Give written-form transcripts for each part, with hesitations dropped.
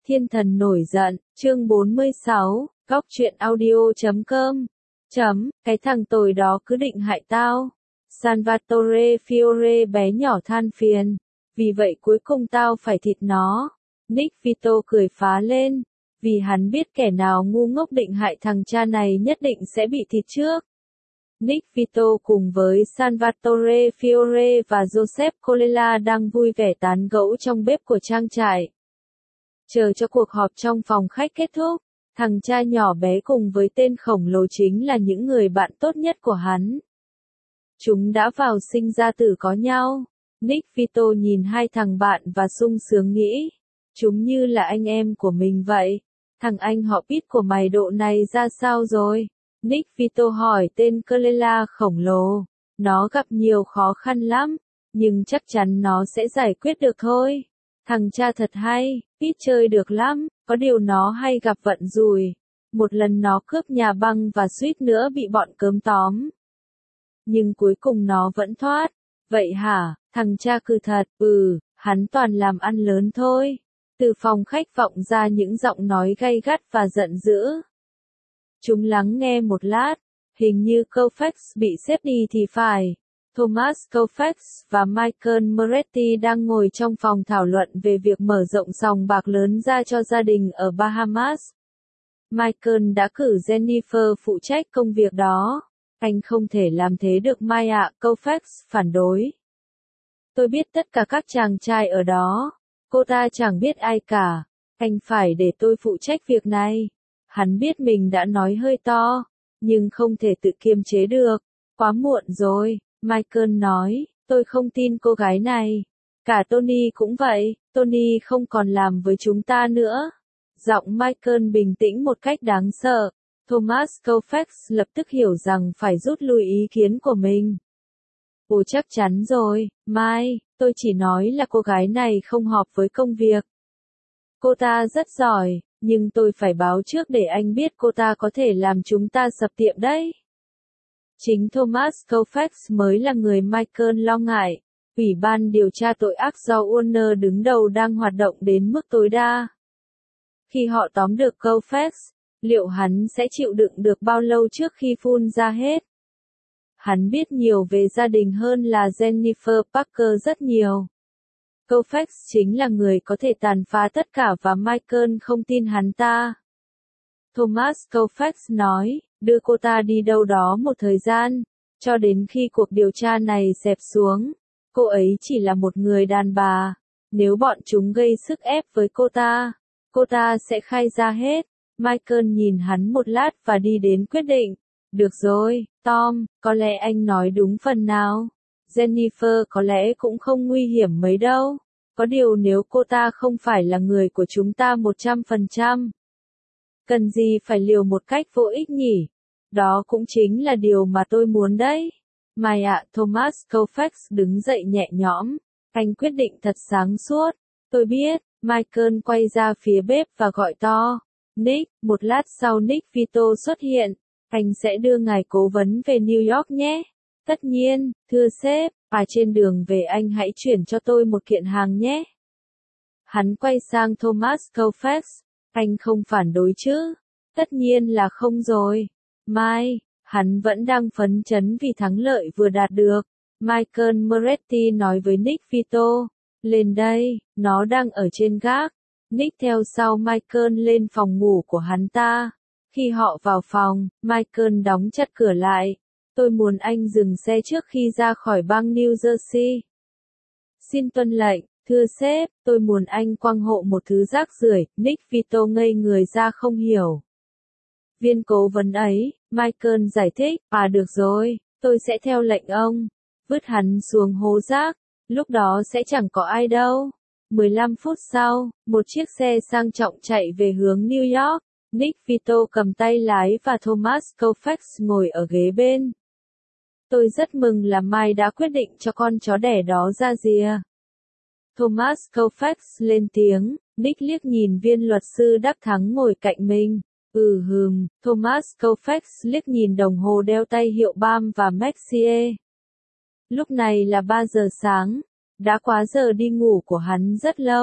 Thiên thần nổi giận, chương 46, góc truyện audio.com. Cái thằng tồi đó cứ định hại tao. Salvatore Fiore bé nhỏ than phiền. Vì vậy cuối cùng tao phải thịt nó. Nick Vito cười phá lên. Vì hắn biết kẻ nào ngu ngốc định hại thằng cha này nhất định sẽ bị thịt trước. Nick Vito cùng với Salvatore Fiore và Joseph Colella đang vui vẻ tán gẫu trong bếp của trang trại. Chờ cho cuộc họp trong phòng khách kết thúc, thằng cha nhỏ bé cùng với tên khổng lồ chính là những người bạn tốt nhất của hắn. Chúng đã vào sinh ra tử có nhau. Nick Vito nhìn hai thằng bạn và sung sướng nghĩ, chúng như là anh em của mình vậy. Thằng anh họ Pete của mày độ này ra sao rồi? Nick Vito hỏi tên Colella khổng lồ. Nó gặp nhiều khó khăn lắm, nhưng chắc chắn nó sẽ giải quyết được thôi. Thằng cha thật hay, Pete chơi được lắm, có điều nó hay gặp vận rủi. Một lần nó cướp nhà băng và suýt nữa bị bọn cớm tóm. Nhưng cuối cùng nó vẫn thoát. Vậy hả, thằng cha cứ thật, hắn toàn làm ăn lớn thôi. Từ phòng khách vọng ra những giọng nói gay gắt và giận dữ. Chúng lắng nghe một lát, hình như Koufax bị xếp đi thì phải. Thomas Koufax và Michael Moretti đang ngồi trong phòng thảo luận về việc mở rộng sòng bạc lớn ra cho gia đình ở Bahamas. Michael đã cử Jennifer phụ trách công việc đó. Anh không thể làm thế được Mai ạ, Koufax phản đối. Tôi biết tất cả các chàng trai ở đó. Cô ta chẳng biết ai cả. Anh phải để tôi phụ trách việc này. Hắn biết mình đã nói hơi to, nhưng không thể tự kiềm chế được. Quá muộn rồi, Michael nói, tôi không tin cô gái này. Cả Tony cũng vậy, Tony không còn làm với chúng ta nữa. Giọng Michael bình tĩnh một cách đáng sợ. Thomas Koufax lập tức hiểu rằng phải rút lui ý kiến của mình. Ồ chắc chắn rồi, Mai, tôi chỉ nói là cô gái này không hợp với công việc. Cô ta rất giỏi, nhưng tôi phải báo trước để anh biết cô ta có thể làm chúng ta sập tiệm đấy. Chính Thomas Koufax mới là người Michael lo ngại. Ủy ban điều tra tội ác do Warner đứng đầu đang hoạt động đến mức tối đa. Khi họ tóm được Koufax, liệu hắn sẽ chịu đựng được bao lâu trước khi phun ra hết? Hắn biết nhiều về gia đình hơn là Jennifer Parker rất nhiều. Koufax chính là người có thể tàn phá tất cả và Michael không tin hắn ta. Thomas Koufax nói, đưa cô ta đi đâu đó một thời gian, cho đến khi cuộc điều tra này xẹp xuống. Cô ấy chỉ là một người đàn bà. Nếu bọn chúng gây sức ép với cô ta sẽ khai ra hết. Michael nhìn hắn một lát và đi đến quyết định. Được rồi, Tom, có lẽ anh nói đúng phần nào. Jennifer có lẽ cũng không nguy hiểm mấy đâu. Có điều nếu cô ta không phải là người của chúng ta 100%. Cần gì phải liều một cách vô ích nhỉ? Đó cũng chính là điều mà tôi muốn đấy. Mai ạ, Thomas Koufax đứng dậy nhẹ nhõm. Anh quyết định thật sáng suốt. Tôi biết, Michael quay ra phía bếp và gọi to. Nick, một lát sau Nick Vito xuất hiện. Anh sẽ đưa ngài cố vấn về New York nhé. Tất nhiên, thưa sếp, trên đường về anh hãy chuyển cho tôi một kiện hàng nhé. Hắn quay sang Thomas Koufax. Anh không phản đối chứ? Tất nhiên là không rồi. Mai, hắn vẫn đang phấn chấn vì thắng lợi vừa đạt được. Michael Moretti nói với Nick Vito. Lên đây, nó đang ở trên gác. Nick theo sau Michael lên phòng ngủ của hắn ta. Khi họ vào phòng, Michael đóng chặt cửa lại. Tôi muốn anh dừng xe trước khi ra khỏi bang New Jersey. Xin tuân lệnh, thưa sếp, tôi muốn anh quăng hộ một thứ rác rưởi. Nick Vito ngây người ra không hiểu. Viên cố vấn ấy, Michael giải thích, được rồi, tôi sẽ theo lệnh ông. Vứt hắn xuống hố rác, lúc đó sẽ chẳng có ai đâu. 15 phút sau, một chiếc xe sang trọng chạy về hướng New York. Nick Vito cầm tay lái và Thomas Koufax ngồi ở ghế bên. Tôi rất mừng là Mai đã quyết định cho con chó đẻ đó ra rìa. Thomas Koufax lên tiếng. Nick liếc nhìn viên luật sư đắc thắng ngồi cạnh mình. Thomas Koufax liếc nhìn đồng hồ đeo tay hiệu BAM và Messier. Lúc này là 3 giờ sáng. Đã quá giờ đi ngủ của hắn rất lâu.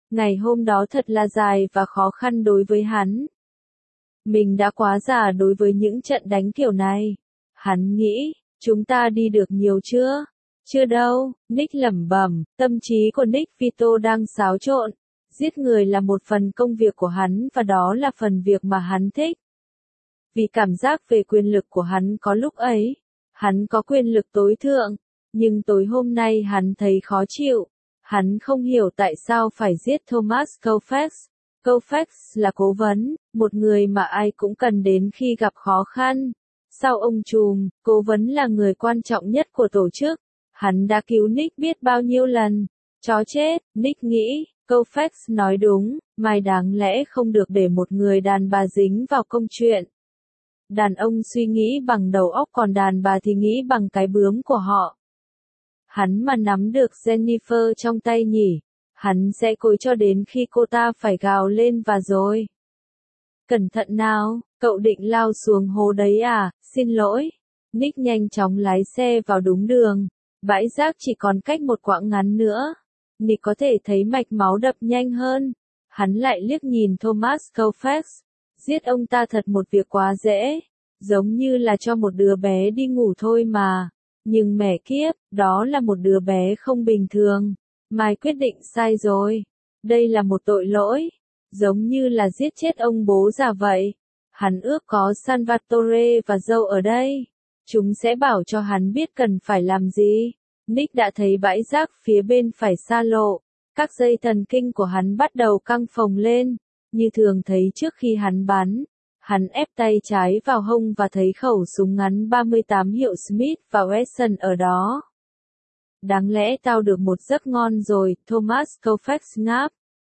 Ngày hôm đó thật là dài và khó khăn đối với hắn. Mình đã quá già đối với những trận đánh kiểu này. Hắn nghĩ, chúng ta đi được nhiều chưa? Chưa đâu, Nick lẩm bẩm, tâm trí của Nick Vito đang xáo trộn. Giết người là một phần công việc của hắn và đó là phần việc mà hắn thích. Vì cảm giác về quyền lực của hắn có lúc ấy, hắn có quyền lực tối thượng, nhưng tối hôm nay hắn thấy khó chịu. Hắn không hiểu tại sao phải giết Thomas Colfax. Colfax là cố vấn, một người mà ai cũng cần đến khi gặp khó khăn. Sau ông trùm, cố vấn là người quan trọng nhất của tổ chức. Hắn đã cứu Nick biết bao nhiêu lần. Chó chết, Nick nghĩ, Colfax nói đúng, Mai đáng lẽ không được để một người đàn bà dính vào công chuyện. Đàn ông suy nghĩ bằng đầu óc còn đàn bà thì nghĩ bằng cái bướm của họ. Hắn mà nắm được Jennifer trong tay nhỉ, hắn sẽ cối cho đến khi cô ta phải gào lên và rồi. Cẩn thận nào, cậu định lao xuống hố đấy à, xin lỗi. Nick nhanh chóng lái xe vào đúng đường, bãi rác chỉ còn cách một quãng ngắn nữa. Nick có thể thấy mạch máu đập nhanh hơn. Hắn lại liếc nhìn Thomas Colfax. Giết ông ta thật một việc quá dễ, giống như là cho một đứa bé đi ngủ thôi mà. Nhưng mẹ kiếp, đó là một đứa bé không bình thường. Mai quyết định sai rồi. Đây là một tội lỗi, giống như là giết chết ông bố già vậy. Hắn ước có Salvatore và dâu ở đây. Chúng sẽ bảo cho hắn biết cần phải làm gì. Nick đã thấy bãi rác phía bên phải xa lộ. Các dây thần kinh của hắn bắt đầu căng phồng lên. Như thường thấy trước khi hắn bắn. Hắn ép tay trái vào hông và thấy khẩu súng ngắn 38 hiệu Smith và Wesson ở đó. Đáng lẽ tao được một giấc ngon rồi, Thomas Colfax ngáp.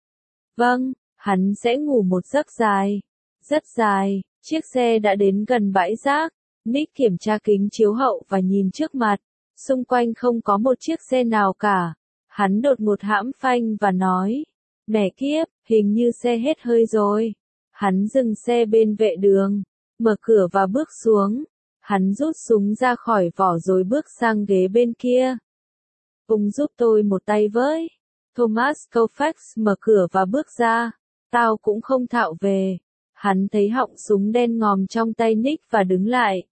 Vâng, hắn sẽ ngủ một giấc dài. Rất dài, chiếc xe đã đến gần bãi rác. Nick kiểm tra kính chiếu hậu và nhìn trước mặt. Xung quanh không có một chiếc xe nào cả. Hắn đột ngột hãm phanh và nói. Mẹ kiếp, hình như xe hết hơi rồi. Hắn dừng xe bên vệ đường, mở cửa và bước xuống. Hắn rút súng ra khỏi vỏ rồi bước sang ghế bên kia. Ông giúp tôi một tay với. Thomas Colfax mở cửa và bước ra. Tao cũng không thạo về. Hắn thấy họng súng đen ngòm trong tay Nick và đứng lại.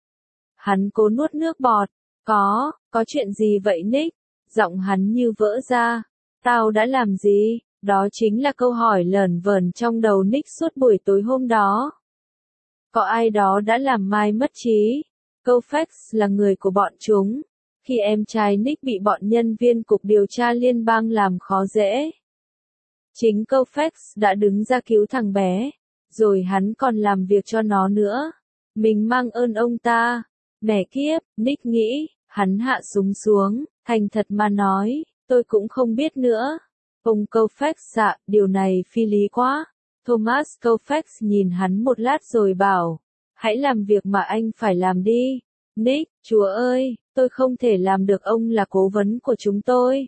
Hắn cố nuốt nước bọt. Có chuyện gì vậy Nick? Giọng hắn như vỡ ra. Tao đã làm gì? Đó chính là câu hỏi lởn vởn trong đầu Nick suốt buổi tối hôm đó. Có ai đó đã làm Mai mất trí. Colfax là người của bọn chúng. Khi em trai Nick bị bọn nhân viên cục điều tra liên bang làm khó dễ. Chính Colfax đã đứng ra cứu thằng bé. Rồi hắn còn làm việc cho nó nữa. Mình mang ơn ông ta. Mẹ kiếp, Nick nghĩ, hắn hạ súng xuống, thành thật mà nói, tôi cũng không biết nữa. Ông Colfax dạ, điều này phi lý quá. Thomas Colfax nhìn hắn một lát rồi bảo, hãy làm việc mà anh phải làm đi. Nick, chúa ơi, tôi không thể làm được, ông là cố vấn của chúng tôi.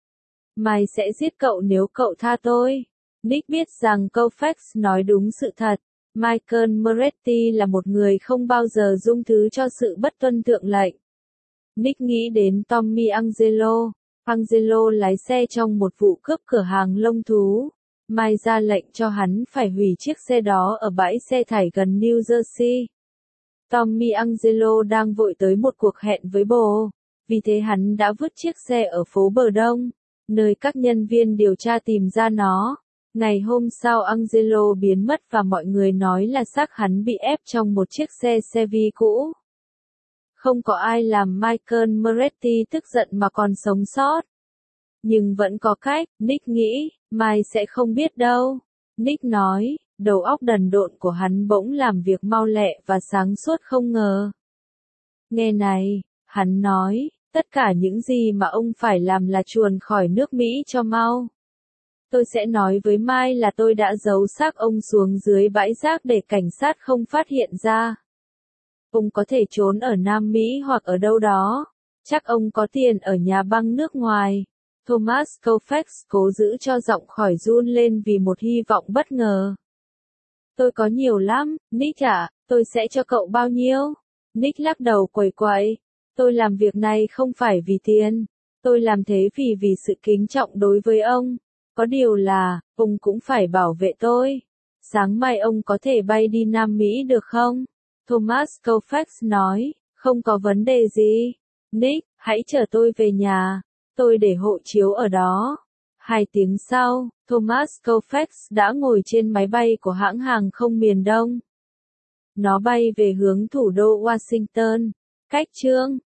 Mai sẽ giết cậu nếu cậu tha tôi. Nick biết rằng Colfax nói đúng sự thật. Michael Moretti là một người không bao giờ dung thứ cho sự bất tuân thượng lệnh. Nick nghĩ đến Tommy Angelo. Angelo lái xe trong một vụ cướp cửa hàng lông thú. Mai ra lệnh cho hắn phải hủy chiếc xe đó ở bãi xe thải gần New Jersey. Tommy Angelo đang vội tới một cuộc hẹn với bồ. Vì thế hắn đã vứt chiếc xe ở phố Bờ Đông, nơi các nhân viên điều tra tìm ra nó. Ngày hôm sau Angelo biến mất và mọi người nói là xác hắn bị ép trong một chiếc xe Chevy cũ. Không có ai làm Michael Moretti tức giận mà còn sống sót. Nhưng vẫn có cách, Nick nghĩ, Mai sẽ không biết đâu. Nick nói, đầu óc đần độn của hắn bỗng làm việc mau lẹ và sáng suốt không ngờ. Nghe này, hắn nói, tất cả những gì mà ông phải làm là chuồn khỏi nước Mỹ cho mau. Tôi sẽ nói với Mai là tôi đã giấu xác ông xuống dưới bãi rác để cảnh sát không phát hiện ra. Ông có thể trốn ở Nam Mỹ hoặc ở đâu đó. Chắc ông có tiền ở nhà băng nước ngoài. Thomas Colfax cố giữ cho giọng khỏi run lên vì một hy vọng bất ngờ. Tôi có nhiều lắm, Nick ạ, tôi sẽ cho cậu bao nhiêu? Nick lắc đầu quẩy quẩy. Tôi làm việc này không phải vì tiền. Tôi làm thế vì sự kính trọng đối với ông. Có điều là, ông cũng phải bảo vệ tôi. Sáng mai ông có thể bay đi Nam Mỹ được không? Thomas Colfax nói, không có vấn đề gì. Nick, hãy chở tôi về nhà. Tôi để hộ chiếu ở đó. 2 tiếng sau, Thomas Colfax đã ngồi trên máy bay của hãng hàng không miền Đông. Nó bay về hướng thủ đô Washington. Cách chương